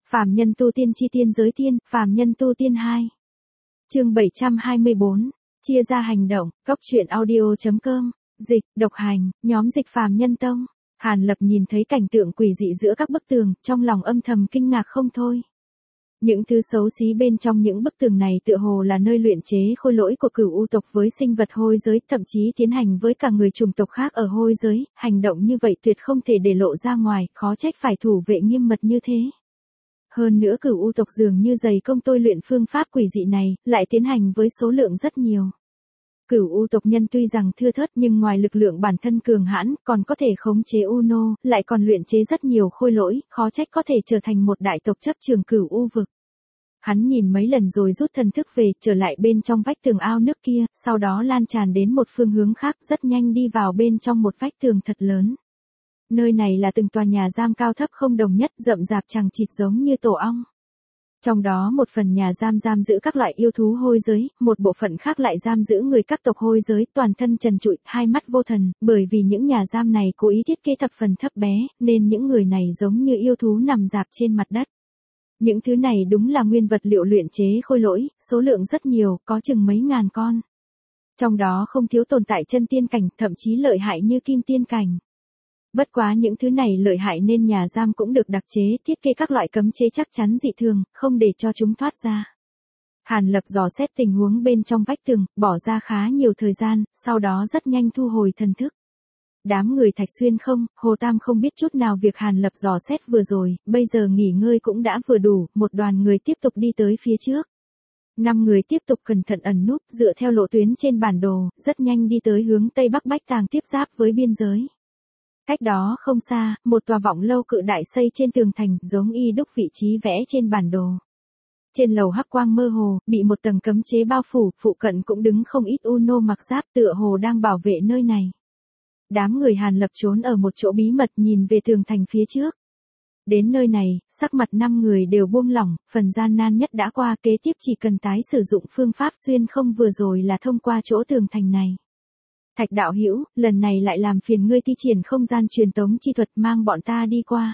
Phàm nhân tu tiên chi tiên giới tiên, phàm nhân tu tiên 2. Chương 724, chia ra hành động, góc truyện audio.com, dịch, độc hành, nhóm dịch phàm nhân tông. Hàn Lập nhìn thấy cảnh tượng quỷ dị giữa các bức tường, trong lòng âm thầm kinh ngạc không thôi. Những thứ xấu xí bên trong những bức tường này tựa hồ là nơi luyện chế khôi lỗi của cửu u tộc với sinh vật hôi giới, thậm chí tiến hành với cả người chủng tộc khác ở hôi giới, hành động như vậy tuyệt không thể để lộ ra ngoài, khó trách phải thủ vệ nghiêm mật như thế. Hơn nữa cửu u tộc dường như dày công tôi luyện phương pháp quỷ dị này, lại tiến hành với số lượng rất nhiều. Cửu u tộc nhân tuy rằng thưa thớt nhưng ngoài lực lượng bản thân cường hãn, còn có thể khống chế u nô, lại còn luyện chế rất nhiều khôi lỗi, khó trách có thể trở thành một đại tộc chấp trường cửu u vực. Hắn nhìn mấy lần rồi rút thần thức về, trở lại bên trong vách tường ao nước kia, sau đó lan tràn đến một phương hướng khác, rất nhanh đi vào bên trong một vách tường thật lớn. Nơi này là từng tòa nhà giam cao thấp không đồng nhất, rậm rạp chằng chịt giống như tổ ong. Trong đó một phần nhà giam giam giữ các loại yêu thú hôi giới, một bộ phận khác lại giam giữ người các tộc hôi giới, toàn thân trần trụi, hai mắt vô thần, bởi vì những nhà giam này cố ý thiết kế thập phần thấp bé, nên những người này giống như yêu thú nằm rạp trên mặt đất. Những thứ này đúng là nguyên vật liệu luyện chế khôi lỗi, số lượng rất nhiều, có chừng mấy ngàn con. Trong đó không thiếu tồn tại chân tiên cảnh, thậm chí lợi hại như kim tiên cảnh. Bất quá những thứ này lợi hại nên nhà giam cũng được đặc chế, thiết kế các loại cấm chế chắc chắn dị thường, không để cho chúng thoát ra. Hàn Lập dò xét tình huống bên trong vách tường, bỏ ra khá nhiều thời gian, sau đó rất nhanh thu hồi thần thức. Đám người Thạch Xuyên không, Hồ Tam không biết chút nào việc Hàn Lập dò xét vừa rồi, bây giờ nghỉ ngơi cũng đã vừa đủ, một đoàn người tiếp tục đi tới phía trước. 5 người tiếp tục cẩn thận ẩn núp, dựa theo lộ tuyến trên bản đồ, rất nhanh đi tới hướng Tây Bắc Bách Tàng tiếp giáp với biên giới. Cách đó không xa, một tòa vọng lâu cự đại xây trên tường thành, giống y đúc vị trí vẽ trên bản đồ. Trên lầu hắc quang mơ hồ, bị một tầng cấm chế bao phủ, phụ cận cũng đứng không ít u nô mặc giáp tựa hồ đang bảo vệ nơi này. Đám người Hàn Lập trốn ở một chỗ bí mật nhìn về tường thành phía trước. Đến nơi này, sắc mặt 5 người đều buông lỏng, phần gian nan nhất đã qua, kế tiếp chỉ cần tái sử dụng phương pháp xuyên không vừa rồi là thông qua chỗ tường thành này. Thạch đạo hữu, lần này lại làm phiền ngươi thi triển không gian truyền tống chi thuật mang bọn ta đi qua.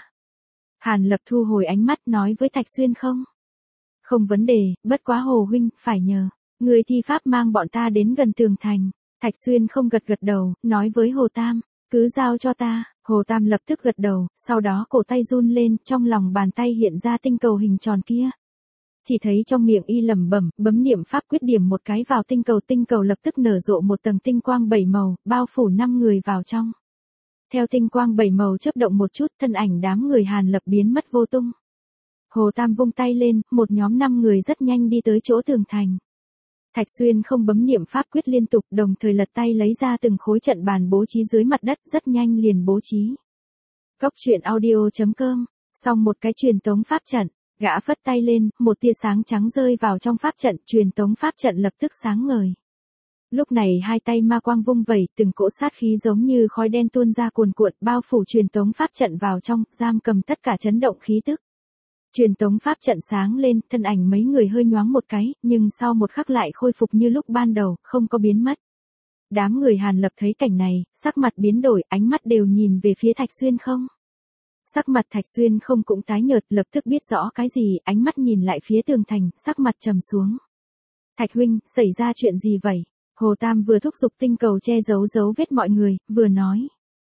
Hàn Lập thu hồi ánh mắt nói với Thạch Xuyên không. Không vấn đề, bất quá Hồ huynh, phải nhờ. Ngươi thi pháp mang bọn ta đến gần tường thành. Thạch Xuyên không gật gật đầu, nói với Hồ Tam, cứ giao cho ta. Hồ Tam lập tức gật đầu, sau đó cổ tay run lên, trong lòng bàn tay hiện ra tinh cầu hình tròn kia. Chỉ thấy trong miệng y lẩm bẩm, bấm niệm pháp quyết điểm một cái vào tinh cầu lập tức nở rộ một tầng tinh quang 7 màu, bao phủ 5 người vào trong. Theo tinh quang 7 màu chớp động một chút, thân ảnh đám người Hàn Lập biến mất vô tung. Hồ Tam vung tay lên, một nhóm 5 người rất nhanh đi tới chỗ tường thành. Thạch Xuyên không bấm niệm pháp quyết liên tục, đồng thời lật tay lấy ra từng khối trận bàn bố trí dưới mặt đất, rất nhanh liền bố trí. Góc truyện audio.com, xong một cái truyền tống pháp trận. Gã phất tay lên, một tia sáng trắng rơi vào trong pháp trận, truyền tống pháp trận lập tức sáng ngời. Lúc này hai tay ma quang vung vẩy, từng cỗ sát khí giống như khói đen tuôn ra cuồn cuộn, bao phủ truyền tống pháp trận vào trong, giam cầm tất cả chấn động khí tức. Truyền tống pháp trận sáng lên, thân ảnh mấy người hơi nhoáng một cái, nhưng sau một khắc lại khôi phục như lúc ban đầu, không có biến mất. Đám người Hàn Lập thấy cảnh này, sắc mặt biến đổi, ánh mắt đều nhìn về phía Thạch Xuyên không. Sắc mặt Thạch Xuyên không cũng tái nhợt, lập tức biết rõ cái gì, ánh mắt nhìn lại phía tường thành, sắc mặt trầm xuống. Thạch huynh, xảy ra chuyện gì vậy? Hồ Tam vừa thúc giục tinh cầu che giấu dấu vết mọi người, vừa nói.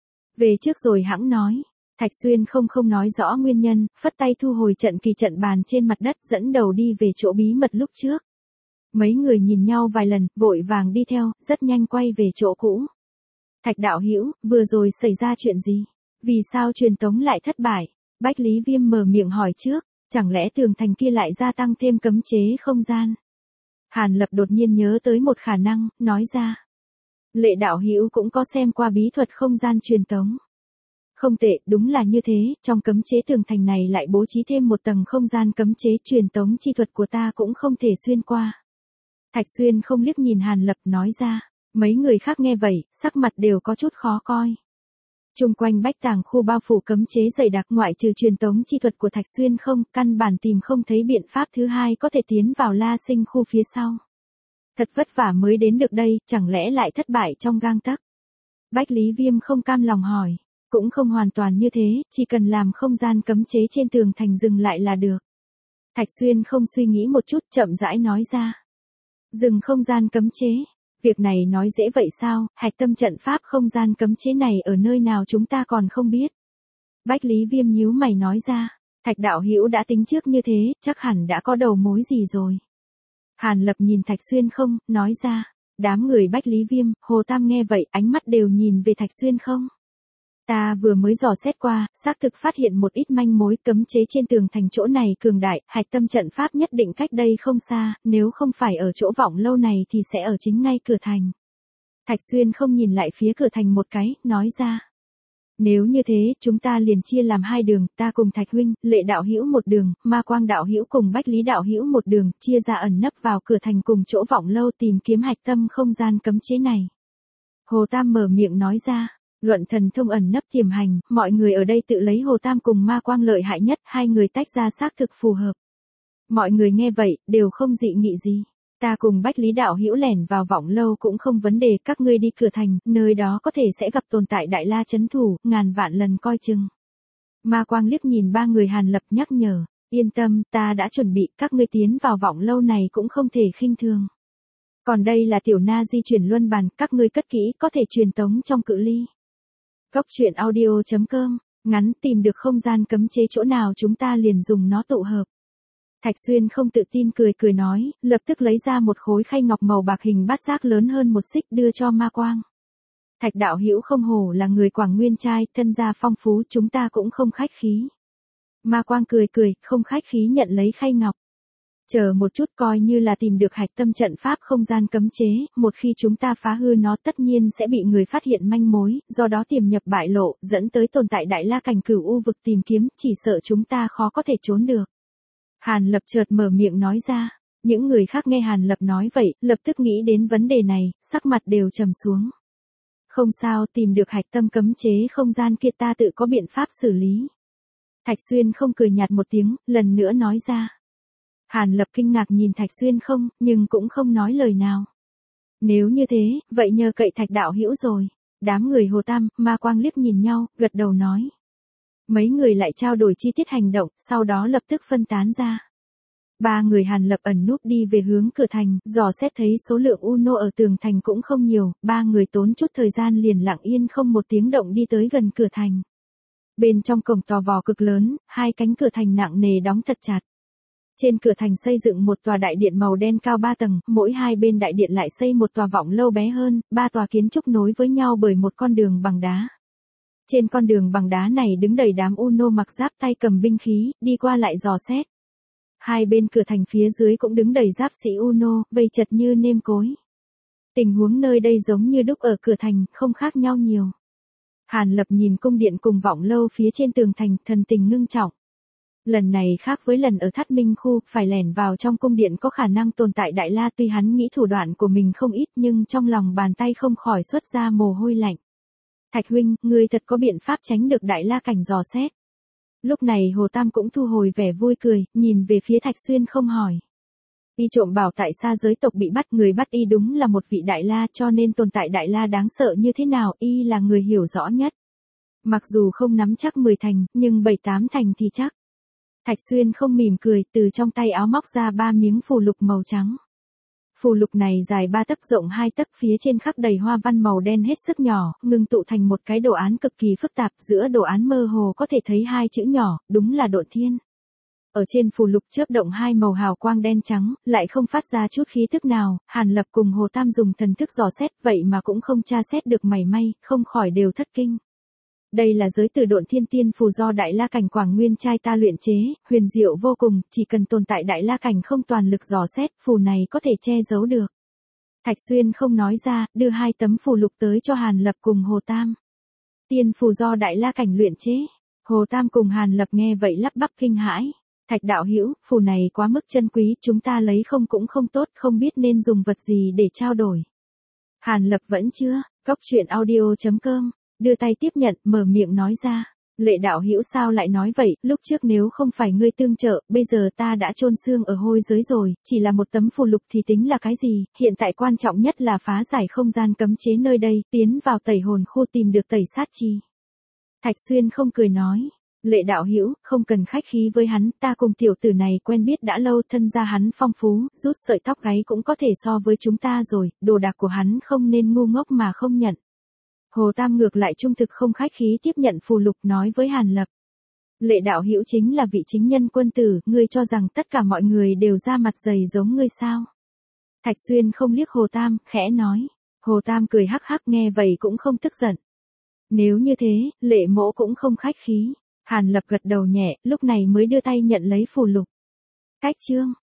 Về trước rồi hãng nói. Thạch Xuyên không nói rõ nguyên nhân, phất tay thu hồi trận kỳ trận bàn trên mặt đất, dẫn đầu đi về chỗ bí mật lúc trước. Mấy người nhìn nhau vài lần, vội vàng đi theo, rất nhanh quay về chỗ cũ. Thạch đạo hữu, vừa rồi xảy ra chuyện gì? Vì sao truyền tống lại thất bại? Bách Lý Viêm mở miệng hỏi trước, chẳng lẽ tường thành kia lại gia tăng thêm cấm chế không gian? Hàn Lập đột nhiên nhớ tới một khả năng, nói ra. Lệ đạo hữu cũng có xem qua bí thuật không gian truyền tống. Không tệ, đúng là như thế, trong cấm chế tường thành này lại bố trí thêm một tầng không gian cấm chế, truyền tống chi thuật của ta cũng không thể xuyên qua. Thạch Xuyên không liếc nhìn Hàn Lập nói ra, mấy người khác nghe vậy, sắc mặt đều có chút khó coi. Chung quanh Bách Tàng khu bao phủ cấm chế dày đặc, ngoại trừ truyền tống chi thuật của Thạch Xuyên không, căn bản tìm không thấy biện pháp thứ hai có thể tiến vào La Sinh khu phía sau. Thật vất vả mới đến được đây, chẳng lẽ lại thất bại trong gang tấc? Bách Lý Viêm không cam lòng hỏi. Cũng không hoàn toàn như thế, chỉ cần làm không gian cấm chế trên tường thành dừng lại là được. Thạch Xuyên không suy nghĩ một chút, chậm rãi nói ra. Dừng không gian cấm chế. Việc này nói dễ vậy sao, hạch tâm trận pháp không gian cấm chế này ở nơi nào chúng ta còn không biết. Bách Lý Viêm nhíu mày nói ra. Thạch đạo hữu đã tính trước như thế, chắc hẳn đã có đầu mối gì rồi. Hàn Lập nhìn Thạch Xuyên không, nói ra. Đám người Bách Lý Viêm, Hồ Tam nghe vậy, ánh mắt đều nhìn về Thạch Xuyên không. Ta vừa mới dò xét qua, xác thực phát hiện một ít manh mối, cấm chế trên tường thành chỗ này cường đại, hạch tâm trận pháp nhất định cách đây không xa, nếu không phải ở chỗ Vọng Lâu này thì sẽ ở chính ngay cửa thành. Thạch Xuyên không nhìn lại phía cửa thành một cái, nói ra. Nếu như thế, chúng ta liền chia làm hai đường, ta cùng Thạch huynh, Lệ đạo hữu một đường, Ma Quang đạo hữu cùng Bách Lý đạo hữu một đường, chia ra ẩn nấp vào cửa thành cùng chỗ Vọng Lâu tìm kiếm hạch tâm không gian cấm chế này. Hồ Tam mở miệng nói ra. Luận thần thông ẩn nấp tiềm hành, mọi người ở đây tự lấy Hồ Tam cùng Ma Quang lợi hại nhất, hai người tách ra xác thực phù hợp. Mọi người nghe vậy, đều không dị nghị gì. Ta cùng Bách Lý đạo hữu lẻn vào Vọng Lâu cũng không vấn đề, các ngươi đi cửa thành, nơi đó có thể sẽ gặp tồn tại Đại La trấn thủ, ngàn vạn lần coi chừng. Ma Quang liếc nhìn ba người Hàn Lập nhắc nhở, yên tâm, ta đã chuẩn bị, các ngươi tiến vào Vọng Lâu này cũng không thể khinh thường. Còn đây là tiểu na di chuyển luân bàn, các ngươi cất kỹ, có thể truyền tống trong cự ly. Góc truyện audio.com, ngắn tìm được không gian cấm chế chỗ nào chúng ta liền dùng nó tụ hợp. Thạch Xuyên không tự tin cười nói, lập tức lấy ra một khối khay ngọc màu bạc hình bát giác lớn hơn một xích đưa cho Ma Quang. Thạch đạo hữu không hổ là người Quảng Nguyên trai, thân gia phong phú, chúng ta cũng không khách khí. Ma Quang cười, không khách khí nhận lấy khay ngọc. Chờ một chút, coi như là tìm được hạch tâm trận pháp không gian cấm chế, một khi chúng ta phá hư nó tất nhiên sẽ bị người phát hiện manh mối, do đó tiềm nhập bại lộ, dẫn tới tồn tại Đại La cảnh Cửu U vực tìm kiếm, chỉ sợ chúng ta khó có thể trốn được. Hàn Lập chợt mở miệng nói ra, những người khác nghe Hàn Lập nói vậy, lập tức nghĩ đến vấn đề này, sắc mặt đều trầm xuống. Không sao, tìm được hạch tâm cấm chế không gian kia ta tự có biện pháp xử lý. Thạch Xuyên không cười nhạt một tiếng, lần nữa nói ra. Hàn Lập kinh ngạc nhìn Thạch Xuyên không, nhưng cũng không nói lời nào. Nếu như thế, vậy nhờ cậy Thạch đạo hữu rồi. Đám người Hồ Tam, Ma Quang liếc nhìn nhau, gật đầu nói. Mấy người lại trao đổi chi tiết hành động, sau đó lập tức phân tán ra. Ba người Hàn Lập ẩn núp đi về hướng cửa thành, dò xét thấy số lượng Uno ở tường thành cũng không nhiều, ba người tốn chút thời gian liền lặng yên không một tiếng động đi tới gần cửa thành. Bên trong cổng tò vò cực lớn, hai cánh cửa thành nặng nề đóng thật chặt. Trên cửa thành xây dựng một tòa đại điện màu đen cao 3 tầng, mỗi hai bên đại điện lại xây một tòa Vọng Lâu bé hơn, ba tòa kiến trúc nối với nhau bởi một con đường bằng đá. Trên con đường bằng đá này đứng đầy đám Uno mặc giáp tay cầm binh khí, đi qua lại dò xét. Hai bên cửa thành phía dưới cũng đứng đầy giáp sĩ Uno, vây chật như nêm cối. Tình huống nơi đây giống như đúc ở cửa thành, không khác nhau nhiều. Hàn Lập nhìn cung điện cùng Vọng Lâu phía trên tường thành, thần tình ngưng trọng. Lần này khác với lần ở Thát Minh khu, phải lẻn vào trong cung điện có khả năng tồn tại Đại La, tuy hắn nghĩ thủ đoạn của mình không ít nhưng trong lòng bàn tay không khỏi xuất ra mồ hôi lạnh. Thạch huynh, ngươi thật có biện pháp tránh được Đại La cảnh dò xét. Lúc này Hồ Tam cũng thu hồi vẻ vui cười, nhìn về phía Thạch Xuyên không hỏi. Y trộm bảo tại xa giới tộc bị bắt, người bắt y đúng là một vị Đại La, cho nên tồn tại Đại La đáng sợ như thế nào y là người hiểu rõ nhất. Mặc dù không nắm chắc 10 thành, nhưng 7-8 thành thì chắc. Thạch Xuyên không mỉm cười, từ trong tay áo móc ra 3 miếng phù lục màu trắng. Phù lục này dài 3 tấc rộng 2 tấc, phía trên khắc đầy hoa văn màu đen hết sức nhỏ, ngưng tụ thành một cái đồ án cực kỳ phức tạp, giữa đồ án mơ hồ có thể thấy hai chữ nhỏ, đúng là Độn Thiên. Ở trên phù lục chớp động hai màu hào quang đen trắng, lại không phát ra chút khí tức nào, Hàn Lập cùng Hồ Tam dùng thần thức dò xét, vậy mà cũng không tra xét được mảy may, không khỏi đều thất kinh. Đây là giới từ Độn Thiên tiên phù do Đại La cảnh Quảng Nguyên trai ta luyện chế, huyền diệu vô cùng, chỉ cần tồn tại Đại La cảnh không toàn lực dò xét, phù này có thể che giấu được. Thạch Xuyên không nói ra, đưa 2 tấm phù lục tới cho Hàn Lập cùng Hồ Tam. Tiên phù do Đại La cảnh luyện chế. Hồ Tam cùng Hàn Lập nghe vậy lắp bắp kinh hãi. Thạch đạo hữu, phù này quá mức chân quý, chúng ta lấy không cũng không tốt, không biết nên dùng vật gì để trao đổi. Hàn Lập vẫn chưa, góc truyện audio.com. Đưa tay tiếp nhận, mở miệng nói ra. Lệ đạo hữu sao lại nói vậy, lúc trước nếu không phải ngươi tương trợ, bây giờ ta đã chôn xương ở hôi giới rồi, chỉ là một tấm phù lục thì tính là cái gì, hiện tại quan trọng nhất là phá giải không gian cấm chế nơi đây, tiến vào tẩy hồn khu tìm được tẩy sát chi. Thạch Xuyên không cười nói. Lệ đạo hữu, không cần khách khí với hắn, ta cùng tiểu tử này quen biết đã lâu, thân gia hắn phong phú, rút sợi tóc gáy cũng có thể so với chúng ta rồi, đồ đạc của hắn không nên ngu ngốc mà không nhận. Hồ Tam ngược lại trung thực không khách khí tiếp nhận phù lục nói với Hàn Lập. Lệ đạo hữu chính là vị chính nhân quân tử, ngươi cho rằng tất cả mọi người đều ra mặt dày giống ngươi sao? Thạch Xuyên không liếc Hồ Tam, khẽ nói. Hồ Tam cười hắc hắc nghe vậy cũng không tức giận. Nếu như thế, Lệ mỗ cũng không khách khí. Hàn Lập gật đầu nhẹ, lúc này mới đưa tay nhận lấy phù lục. Cách chương.